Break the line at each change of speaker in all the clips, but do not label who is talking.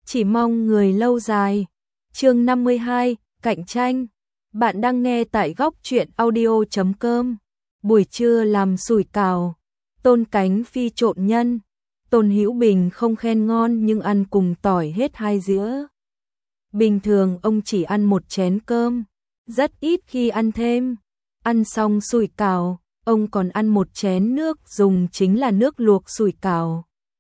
chỉ mong người lâu dài. Chương 52, cạnh tranh. Bạn đang nghe tại góc truyện audio.com. Buổi trưa làm sủi cảo, Tôn Cánh Phi trộn nhân. Tôn Hữu Bình không khen ngon nhưng ăn cùng tỏi hết 2 dĩa. Bình thường ông chỉ ăn 1 chén cơm, rất ít khi ăn thêm. Ăn xong sủi cảo, ông còn ăn 1 chén nước dùng chính là nước luộc sủi cảo.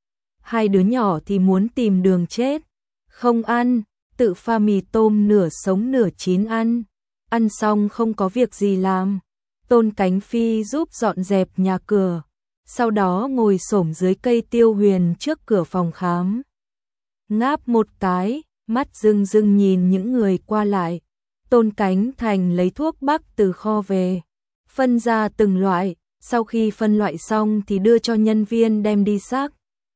2 đứa nhỏ thì muốn tìm đường chết, không ăn, tự pha mì tôm nửa sống nửa chín ăn. Ăn xong không có việc gì làm, Tôn Cánh Phi giúp dọn dẹp nhà cửa, sau đó ngồi xổm dưới cây tiêu huyền trước cửa phòng khám. Ngáp một cái, mắt rưng rưng nhìn những người qua lại. Tôn Cánh Thành lấy thuốc bắc từ kho về, phân ra từng loại, sau khi phân loại xong thì đưa cho nhân viên đem đi xác.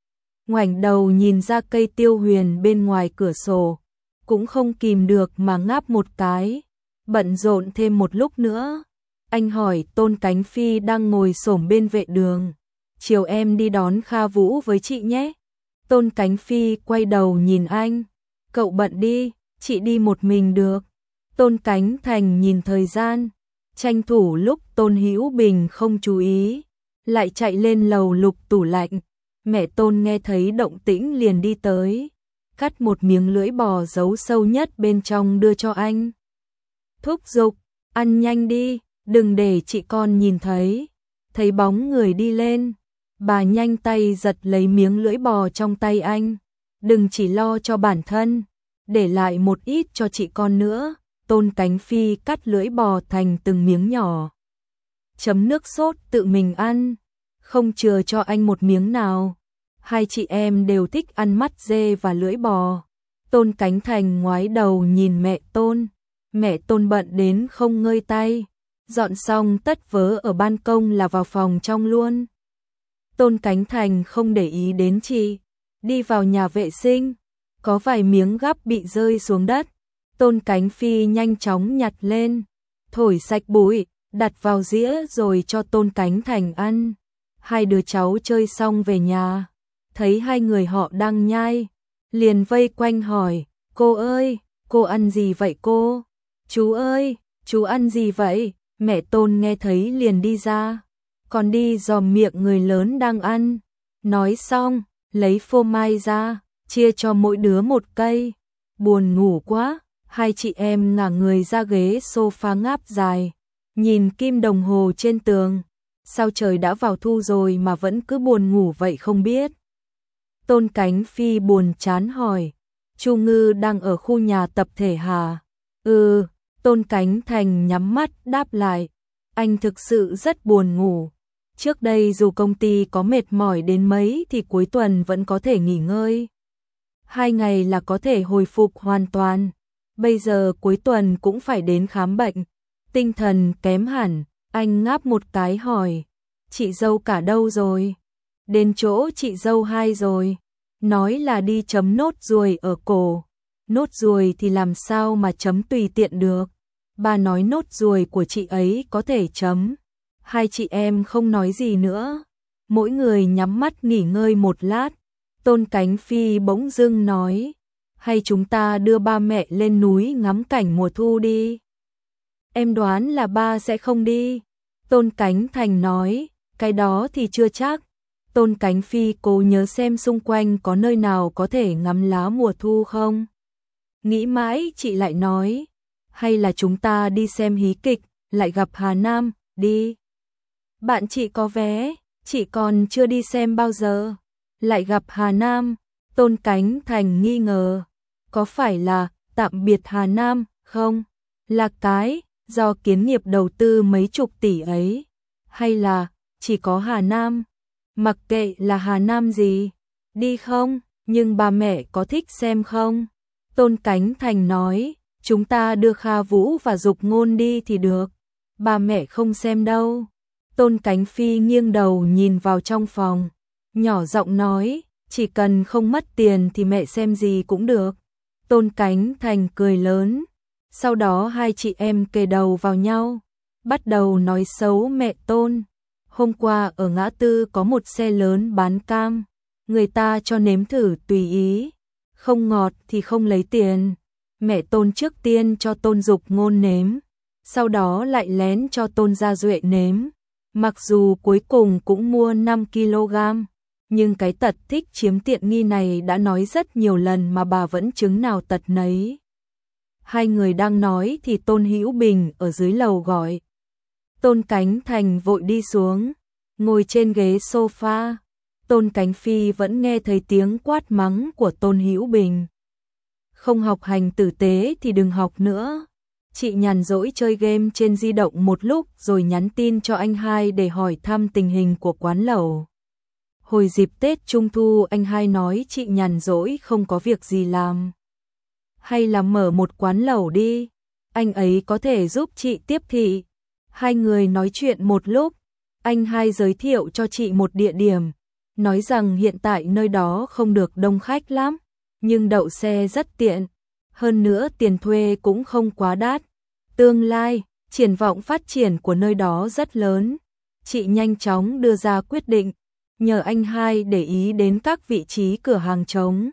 Ngoảnh đầu nhìn ra cây tiêu huyền bên ngoài cửa sổ, cũng không kìm được mà ngáp một cái. Bận rộn thêm một lúc nữa, anh hỏi Tôn Cánh Phi đang ngồi xổm bên vệ đường, chiều em đi đón Kha Vũ với chị nhé. Tôn Cánh Phi quay đầu nhìn anh, cậu bận đi, chị đi một mình được. Tôn Cánh Thành nhìn thời gian, tranh thủ lúc Tôn Hữu Bình không chú ý, lại chạy lên lầu lục tủ lạnh. Mẹ Tôn nghe thấy động tĩnh liền đi tới, cắt một miếng lưỡi bò giấu sâu nhất bên trong đưa cho anh. Thúc giục, ăn nhanh đi, đừng để chị con nhìn thấy. Thấy bóng người đi lên, bà nhanh tay giật lấy miếng lưỡi bò trong tay anh. Đừng chỉ lo cho bản thân, để lại một ít cho chị con nữa. Tôn Cánh Phi cắt lưỡi bò thành từng miếng nhỏ, chấm nước sốt tự mình ăn, không chừa cho anh một miếng nào. 2 chị em đều thích ăn mắt dê và lưỡi bò. Tôn Cánh Thành ngoái đầu nhìn mẹ Tôn. Mẹ Tôn bận đến không ngơi tay, dọn xong tất vớ ở ban công là vào phòng trong luôn. Tôn Cánh Thành không để ý đến chị, đi vào nhà vệ sinh, có vài miếng gắp bị rơi xuống đất. Tôn Cánh Phi nhanh chóng nhặt lên, thổi sạch bụi, đặt vào dĩa rồi cho Tôn Cánh Thành ăn. 2 đứa cháu chơi xong về nhà, thấy 2 người họ đang nhai, liền vây quanh hỏi, cô ơi, cô ăn gì vậy cô? Chú ơi, chú ăn gì vậy? Mẹ Tôn nghe thấy liền đi ra, còn đi dòm miệng người lớn đang ăn. Nói xong, lấy phô mai ra, chia cho mỗi đứa 1 cây. Buồn ngủ quá, 2 chị em ngả người ra ghế sofa ngáp dài, nhìn kim đồng hồ trên tường. Sao trời đã vào thu rồi mà vẫn cứ buồn ngủ vậy không biết? Tôn Cánh Phi buồn chán hỏi, Chu Ngư đang ở khu nhà tập thể hả? Ừ, Tôn Cánh Thành nhắm mắt đáp lại, anh thực sự rất buồn ngủ. Trước đây dù công ty có mệt mỏi đến mấy thì cuối tuần vẫn có thể nghỉ ngơi. 2 ngày là có thể hồi phục hoàn toàn. Bây giờ cuối tuần cũng phải đến khám bệnh, tinh thần kém hẳn. Anh ngáp một cái hỏi, chị dâu cả đâu rồi? Đến chỗ chị dâu 2 rồi, nói là đi chấm nốt ruồi ở cổ. Nốt ruồi thì làm sao mà chấm tùy tiện được. Bà nói nốt ruồi của chị ấy có thể chấm. 2 chị em không nói gì nữa, mỗi người nhắm mắt nghỉ ngơi một lát. Tôn Cánh Phi bỗng dưng nói, hay chúng ta đưa ba mẹ lên núi ngắm cảnh mùa thu đi. Em đoán là ba sẽ không đi. Tôn Cánh Thành nói, cái đó thì chưa chắc. Tôn Cánh Phi cố nhớ xem xung quanh có nơi nào có thể ngắm lá mùa thu không. Nghĩ mãi chị lại nói, hay là chúng ta đi xem hí kịch, lại gặp Hà Nam, đi. Bạn chị có vé, chị còn chưa đi xem bao giờ. Lại gặp Hà Nam, Tôn Cánh Thành nghi ngờ, có phải là tạm biệt Hà Nam không? Là cái do kiến nghiệp đầu tư mấy chục tỷ ấy, hay là chỉ có Hà Nam? Mặc kệ là Hà Nam gì, đi không, nhưng ba mẹ có thích xem không? Tôn Cánh Thành nói, chúng ta đưa Kha Vũ và Dục Ngôn đi thì được, ba mẹ không xem đâu. Tôn Cánh Phi nghiêng đầu nhìn vào trong phòng, nhỏ giọng nói, chỉ cần không mất tiền thì mẹ xem gì cũng được. Tôn Cánh Thành cười lớn, sau đó 2 chị em kề đầu vào nhau, bắt đầu nói xấu mẹ Tôn. Hôm qua ở ngã tư có một xe lớn bán cam, người ta cho nếm thử tùy ý, không ngọt thì không lấy tiền. Mẹ Tôn trước tiên cho Tôn Dục Ngôn nếm, sau đó lại lén cho Tôn Gia Duệ nếm. Mặc dù cuối cùng cũng mua 5 kg, nhưng cái tật thích chiếm tiện nghi này đã nói rất nhiều lần mà bà vẫn chứng nào tật nấy. Hai người đang nói thì Tôn Hữu Bình ở dưới lầu gọi. Tôn Cánh Thành vội đi xuống, ngồi trên ghế sofa. Tôn Cánh Phi vẫn nghe thấy tiếng quát mắng của Tôn Hữu Bình. Không học hành tử tế thì đừng học nữa. Chị nhàn rỗi chơi game trên di động một lúc rồi nhắn tin cho anh hai để hỏi thăm tình hình của quán lẩu. Hồi dịp Tết Trung Thu anh hai nói chị nhàn rỗi không có việc gì làm. Hay là mở một quán lẩu đi, anh ấy có thể giúp chị tiếp thị. Hai người nói chuyện một lúc, anh hai giới thiệu cho chị một địa điểm, nói rằng hiện tại nơi đó không được đông khách lắm, nhưng đậu xe rất tiện, hơn nữa tiền thuê cũng không quá đắt. Tương lai, triển vọng phát triển của nơi đó rất lớn. Chị nhanh chóng đưa ra quyết định, nhờ anh hai để ý đến các vị trí cửa hàng trống.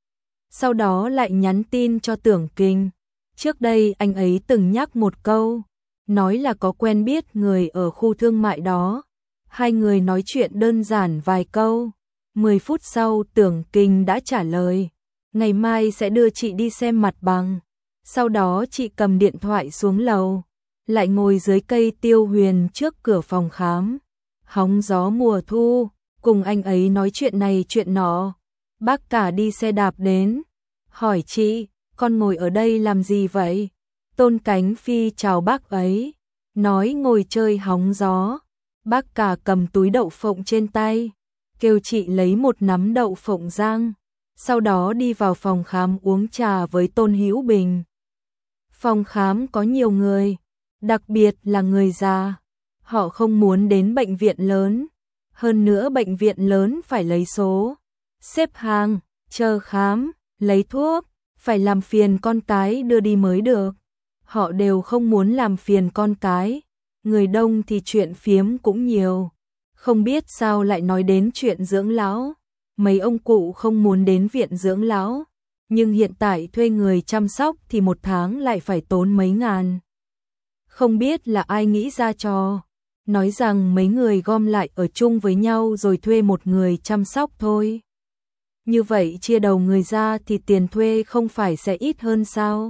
Sau đó lại nhắn tin cho Tưởng Kinh. Trước đây anh ấy từng nhắc một câu, nói là có quen biết người ở khu thương mại đó. Hai người nói chuyện đơn giản vài câu. 10 phút sau Tưởng Kinh đã trả lời, ngày mai sẽ đưa chị đi xem mặt bằng. Sau đó chị cầm điện thoại xuống lầu, lại ngồi dưới cây tiêu huyền trước cửa phòng khám, hóng gió mùa thu, cùng anh ấy nói chuyện này chuyện nọ. Bác cả đi xe đạp đến, hỏi chị, con ngồi ở đây làm gì vậy? Tôn Cánh Phi chào bác ấy, nói ngồi chơi hóng gió. Bác cả cầm túi đậu phộng trên tay, kêu chị lấy một nắm đậu phộng rang, sau đó đi vào phòng khám uống trà với Tôn Hữu Bình. Phòng khám có nhiều người, đặc biệt là người già, họ không muốn đến bệnh viện lớn, hơn nữa bệnh viện lớn phải lấy số, xếp hàng, chờ khám, lấy thuốc, phải làm phiền con cái đưa đi mới được. Họ đều không muốn làm phiền con cái, người đông thì chuyện phiếm cũng nhiều. Không biết sao lại nói đến chuyện dưỡng lão, mấy ông cụ không muốn đến viện dưỡng lão, nhưng hiện tại thuê người chăm sóc thì một tháng lại phải tốn mấy ngàn. Không biết là ai nghĩ ra trò, nói rằng mấy người gom lại ở chung với nhau rồi thuê một người chăm sóc thôi. Như vậy chia đầu người ra thì tiền thuê không phải sẽ ít hơn sao?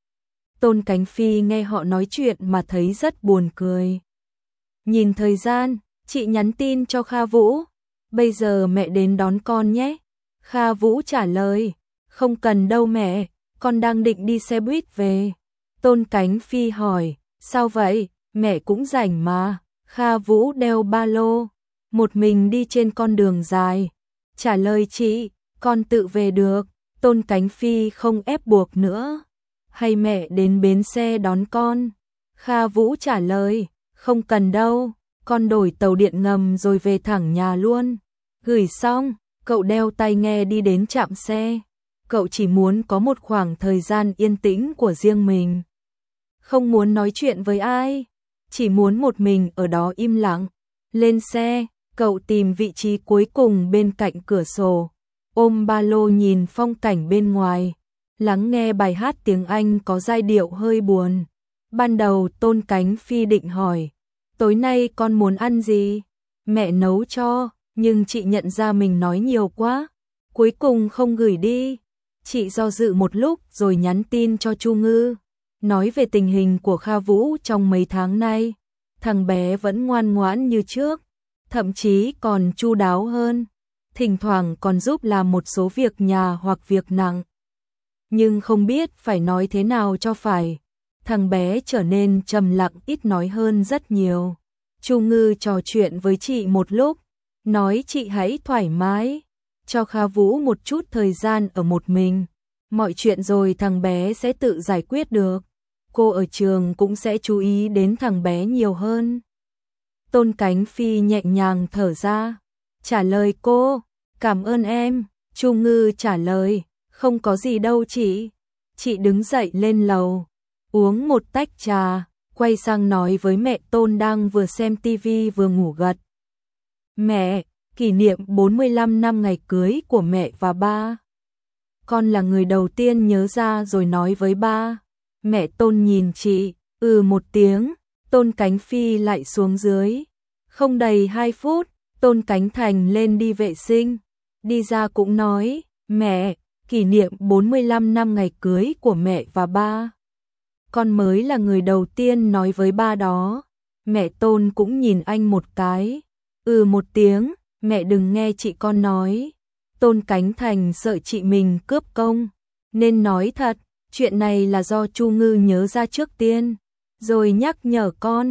Tôn Cánh Phi nghe họ nói chuyện mà thấy rất buồn cười. Nhìn thời gian, chị nhắn tin cho Kha Vũ, bây giờ mẹ đến đón con nhé. Kha Vũ trả lời, không cần đâu mẹ, con đang định đi xe buýt về. Tôn Cánh Phi hỏi, sao vậy, mẹ cũng rảnh mà. Kha Vũ đeo ba lô, một mình đi trên con đường dài. Trả lời chị, con tự về được. Tôn Cánh Phi không ép buộc nữa. Hay mẹ đến bến xe đón con? Kha Vũ trả lời, không cần đâu, con đổi tàu điện ngầm rồi về thẳng nhà luôn. Gửi xong, cậu đeo tai nghe đi đến trạm xe. Cậu chỉ muốn có một khoảng thời gian yên tĩnh của riêng mình. Không muốn nói chuyện với ai, chỉ muốn một mình ở đó im lặng. Lên xe, cậu tìm vị trí cuối cùng bên cạnh cửa sổ, ôm ba lô nhìn phong cảnh bên ngoài, lắng nghe bài hát tiếng Anh có giai điệu hơi buồn. Ban đầu Tôn Cánh Phi định hỏi, tối nay con muốn ăn gì? Mẹ nấu cho, nhưng chị nhận ra mình nói nhiều quá, cuối cùng không gửi đi. Chị do dự một lúc rồi nhắn tin cho Chu Ngư, nói về tình hình của Kha Vũ trong mấy tháng nay. Thằng bé vẫn ngoan ngoãn như trước, thậm chí còn chu đáo hơn, thỉnh thoảng còn giúp làm một số việc nhà hoặc việc nặng. Nhưng không biết phải nói thế nào cho phải, thằng bé trở nên trầm lặng ít nói hơn rất nhiều. Chu Ngư trò chuyện với chị một lúc, nói chị hãy thoải mái, cho Kha Vũ một chút thời gian ở một mình, mọi chuyện rồi thằng bé sẽ tự giải quyết được. Cô ở trường cũng sẽ chú ý đến thằng bé nhiều hơn. Tôn Cánh Phi nhẹ nhàng thở ra, trả lời cô, cảm ơn em. Chu Ngư trả lời, không có gì đâu chị. Chị đứng dậy lên lầu, uống một tách trà, quay sang nói với mẹ Tôn đang vừa xem tivi vừa ngủ gật. Mẹ, kỷ niệm 45 năm ngày cưới của mẹ và ba. con là người đầu tiên nhớ ra rồi nói với ba. Mẹ Tôn nhìn chị, một tiếng, Tôn Cánh Phi lại xuống dưới. Không đầy 2 phút, Tôn Cánh Thành lên đi vệ sinh. Đi ra cũng nói, mẹ, kỷ niệm 45 năm ngày cưới của mẹ và ba. Con mới là người đầu tiên nói với ba đó. Mẹ Tôn cũng nhìn anh một cái. Một tiếng, mẹ đừng nghe chị con nói. Tôn Cánh Thành sợ chị mình cướp công, nên nói thật, chuyện này là do Chu Ngư nhớ ra trước tiên, rồi nhắc nhở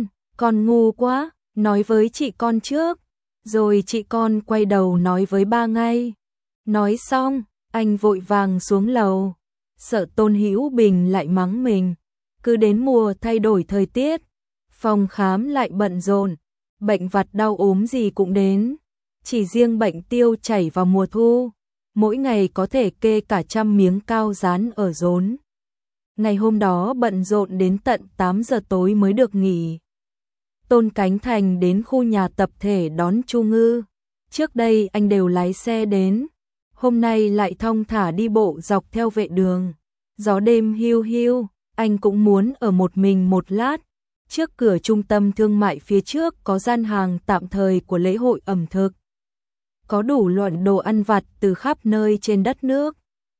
con ngu quá, nói với chị con trước, rồi chị con quay đầu nói với ba ngay. Nói xong, anh vội vàng xuống lầu, sợ Tôn Hữu Bình lại mắng mình. Cứ đến mùa thay đổi thời tiết, phòng khám lại bận rộn, bệnh vặt đau ốm gì cũng đến. Chỉ riêng bệnh tiêu chảy vào mùa thu, mỗi ngày có thể kê cả 100 miếng cao dán ở rốn. Ngày hôm đó bận rộn đến tận 8 giờ tối mới được nghỉ. Tôn Cánh Thành đến khu nhà tập thể đón Chu Ngư. Trước đây anh đều lái xe đến, hôm nay lại thong thả đi bộ dọc theo vệ đường. Gió đêm hiu hiu, anh cũng muốn ở một mình một lát. Trước cửa trung tâm thương mại phía trước có gian hàng tạm thời của lễ hội ẩm thực. Có đủ loại đồ ăn vặt từ khắp nơi trên đất nước.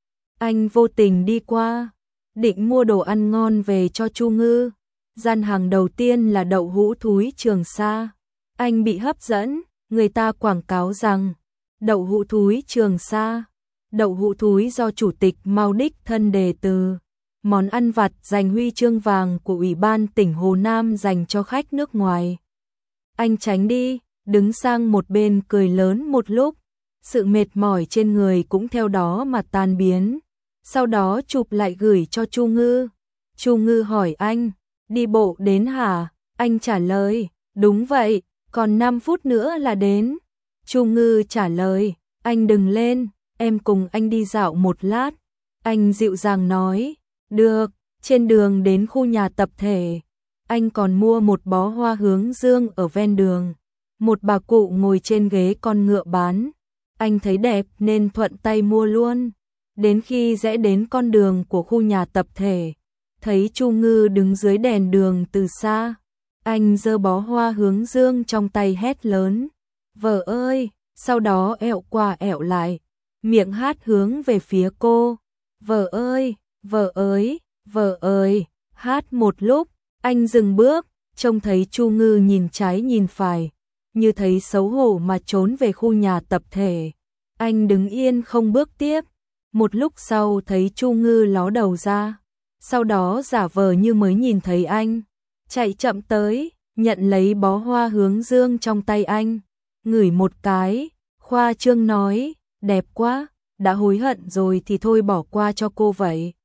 Anh vô tình đi qua, định mua đồ ăn ngon về cho Chu Ngư. Gian hàng đầu tiên là đậu hũ thúi Trường Sa. Anh bị hấp dẫn, người ta quảng cáo rằng đậu hũ thúi Trường Sa, đậu hũ thúi do Chủ tịch Mao đích thân đề từ, món ăn vặt giành huy chương vàng của Ủy ban tỉnh Hồ Nam dành cho khách nước ngoài. Anh tránh đi, đứng sang một bên cười lớn một lúc, sự mệt mỏi trên người cũng theo đó mà tan biến. Sau đó chụp lại gửi cho Chu Ngư. Chu Ngư hỏi anh, đi bộ đến hả? Anh trả lời, đúng vậy, còn 5 phút nữa là đến. Chu Ngư trả lời, anh đừng lên, em cùng anh đi dạo một lát. Anh dịu dàng nói, được. Trên đường đến khu nhà tập thể, anh còn mua một bó hoa hướng dương ở ven đường. Một bà cụ ngồi trên ghế con ngựa bán. Anh thấy đẹp nên thuận tay mua luôn. Đến khi rẽ đến con đường của khu nhà tập thể, thấy Chu Ngư đứng dưới đèn đường từ xa. Anh giơ bó hoa hướng dương trong tay hét lớn, vợ ơi, sau đó ẹo qua ẹo lại, miệng hát hướng về phía cô. Vợ ơi, vợ ơi, vợ ơi, hát một lúc, anh dừng bước, trông thấy Chu Ngư nhìn trái nhìn phải, như thấy xấu hổ mà trốn về khu nhà tập thể. Anh đứng yên không bước tiếp, một lúc sau thấy Chu Ngư ló đầu ra, sau đó giả vờ như mới nhìn thấy anh, chạy chậm tới, nhận lấy bó hoa hướng dương trong tay anh, ngửi một cái, khoa trương nói, đẹp quá, đã hối hận rồi thì thôi bỏ qua cho cô vậy.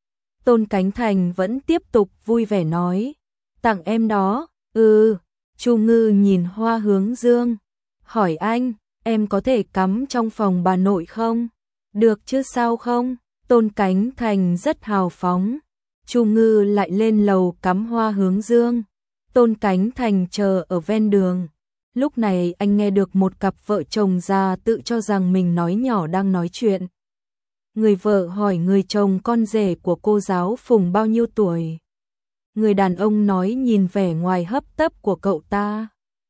Tôn Cánh Thành vẫn tiếp tục vui vẻ nói, tặng em đó. Chu Ngư nhìn hoa hướng dương, hỏi anh, em có thể cắm trong phòng bà nội không? Được chứ sao không? Tôn Cánh Thành rất hào phóng. Chu Ngư lại lên lầu cắm hoa hướng dương. Tôn Cánh Thành chờ ở ven đường. Lúc này anh nghe được một cặp vợ chồng già tự cho rằng mình nói nhỏ đang nói chuyện. Người vợ hỏi người chồng con rể của cô giáo Phùng bao nhiêu tuổi. Người đàn ông nói nhìn vẻ ngoài hấp tấp của cậu ta.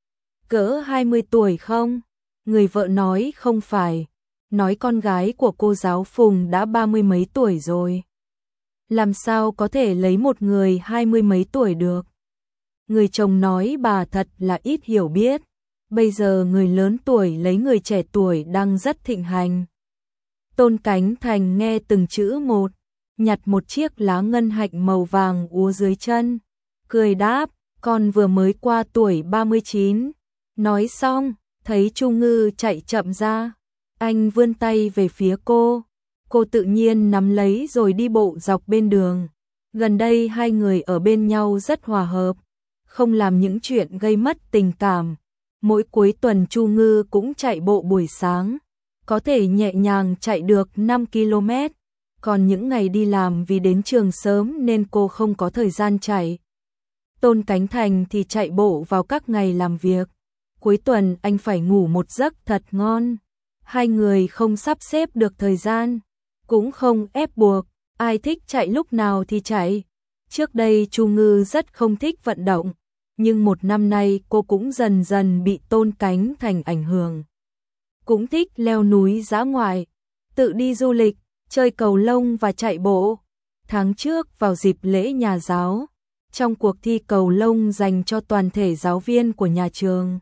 Cỡ 20 tuổi không? Người vợ nói không phải. Nói con gái của cô giáo Phùng đã 30 mấy tuổi rồi. Làm sao có thể lấy một người 20 mấy tuổi được? Người chồng nói bà thật là ít hiểu biết. Bây giờ người lớn tuổi lấy người trẻ tuổi đang rất thịnh hành. Tôn Cánh Thành nghe từng chữ một, nhặt một chiếc lá ngân hạnh màu vàng úa dưới chân, cười đáp, con vừa mới qua tuổi 39. Nói xong, thấy Chu Ngư chạy chậm ra, anh vươn tay về phía cô tự nhiên nắm lấy rồi đi bộ dọc bên đường. Gần đây hai người ở bên nhau rất hòa hợp, không làm những chuyện gây mất tình cảm. Mỗi cuối tuần Chu Ngư cũng chạy bộ buổi sáng, có thể nhẹ nhàng chạy được 5 km. Còn những ngày đi làm vì đến trường sớm nên cô không có thời gian chạy. Tôn Cánh Thành thì chạy bộ vào các ngày làm việc. Cuối tuần anh phải ngủ một giấc thật ngon. Hai người không sắp xếp được thời gian. cũng không ép buộc, ai thích chạy lúc nào thì chạy. Trước đây Chu Ngư rất không thích vận động, nhưng một năm nay cô cũng dần dần bị Tôn Cánh Thành ảnh hưởng. Cũng thích leo núi dã ngoại, tự đi du lịch, chơi cầu lông và chạy bộ. Tháng trước vào dịp lễ nhà giáo, trong cuộc thi cầu lông dành cho toàn thể giáo viên của nhà trường,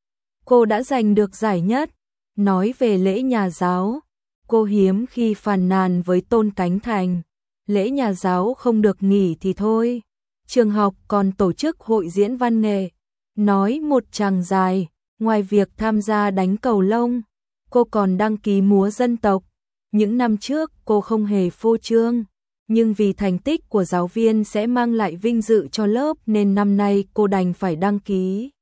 cô đã giành được giải nhất. Nói về lễ nhà giáo, cô hiếm khi phàn nàn với Tôn Cánh Thành. Lễ nhà giáo không được nghỉ thì thôi. Trường học còn tổ chức hội diễn văn nghệ. Nói một chàng dài, ngoài việc tham gia đánh cầu lông, cô còn đăng ký múa dân tộc. Những năm trước cô không hề phô trương, nhưng vì thành tích của giáo viên sẽ mang lại vinh dự cho lớp nên năm nay cô đành phải đăng ký.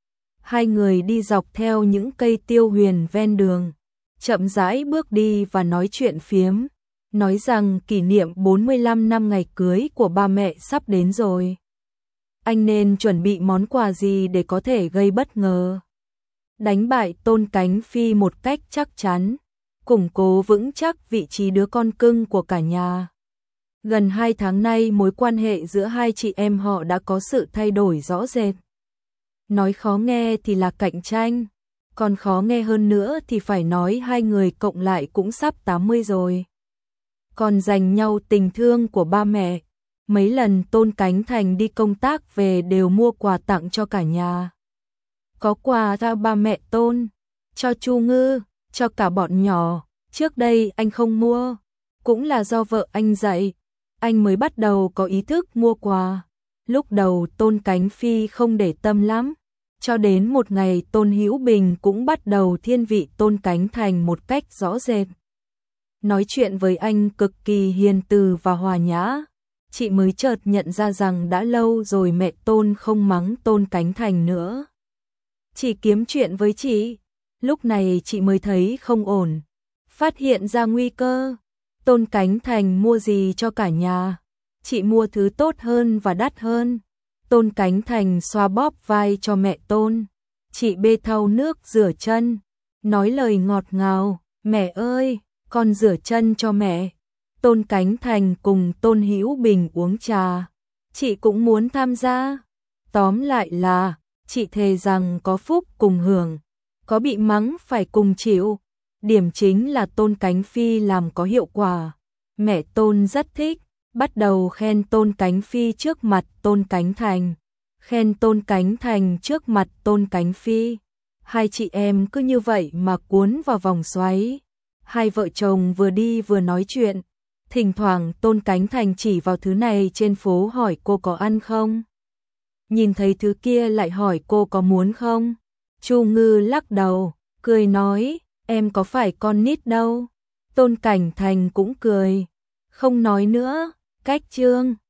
Hai người đi dọc theo những cây tiêu huyền ven đường, chậm rãi bước đi và nói chuyện phiếm, nói rằng kỷ niệm 45 năm ngày cưới của ba mẹ sắp đến rồi. Anh nên chuẩn bị món quà gì để có thể gây bất ngờ, đánh bại Tôn Cánh Phi một cách chắc chắn, củng cố vững chắc vị trí đứa con cưng của cả nhà. Gần 2 tháng nay mối quan hệ giữa hai chị em họ đã có sự thay đổi rõ rệt. Nói khó nghe thì là cạnh tranh, còn khó nghe hơn nữa thì phải nói hai người cộng lại cũng sắp 80 rồi. Còn dành nhau tình thương của ba mẹ, mấy lần Tôn Cánh Thành đi công tác về đều mua quà tặng cho cả nhà. Có quà cho ba mẹ Tôn, cho Chu Ngư, cho cả bọn nhỏ. Trước đây anh không mua, cũng là do vợ anh dạy, anh mới bắt đầu có ý thức mua quà. Lúc đầu Tôn Cánh Phi không để tâm lắm, cho đến một ngày Tôn Hữu Bình cũng bắt đầu thiên vị Tôn Cánh Thành một cách rõ rệt. Nói chuyện với anh cực kỳ hiền từ và hòa nhã, chị mới chợt nhận ra rằng đã lâu rồi mẹ Tôn không mắng Tôn Cánh Thành nữa. Chỉ kiếm chuyện với chị, lúc này chị mới thấy không ổn, phát hiện ra nguy cơ. Tôn Cánh Thành mua gì cho cả nhà? Chị mua thứ tốt hơn và đắt hơn. Tôn Cánh Thành xoa bóp vai cho mẹ Tôn. Chị bê thau nước rửa chân, nói lời ngọt ngào, mẹ ơi, con rửa chân cho mẹ. Tôn Cánh Thành cùng Tôn Hữu Bình uống trà. Chị cũng muốn tham gia. Tóm lại là, chị thề rằng có phúc cùng hưởng, có bị mắng phải cùng chịu. Điểm chính là Tôn Cánh Phi làm có hiệu quả. Mẹ Tôn rất thích, bắt đầu khen Tôn Cánh Phi trước mặt Tôn Cánh Thành, khen Tôn Cánh Thành trước mặt Tôn Cánh Phi. Hai chị em cứ như vậy mà cuốn vào vòng xoáy. Hai vợ chồng vừa đi vừa nói chuyện. Thỉnh thoảng Tôn Cánh Thành chỉ vào thứ này trên phố hỏi cô có ăn không. Nhìn thấy thứ kia lại hỏi cô có muốn không. Chu Ngư lắc đầu, cười nói, em có phải con nít đâu. Tôn Cánh Thành cũng cười, không nói nữa, cách chương.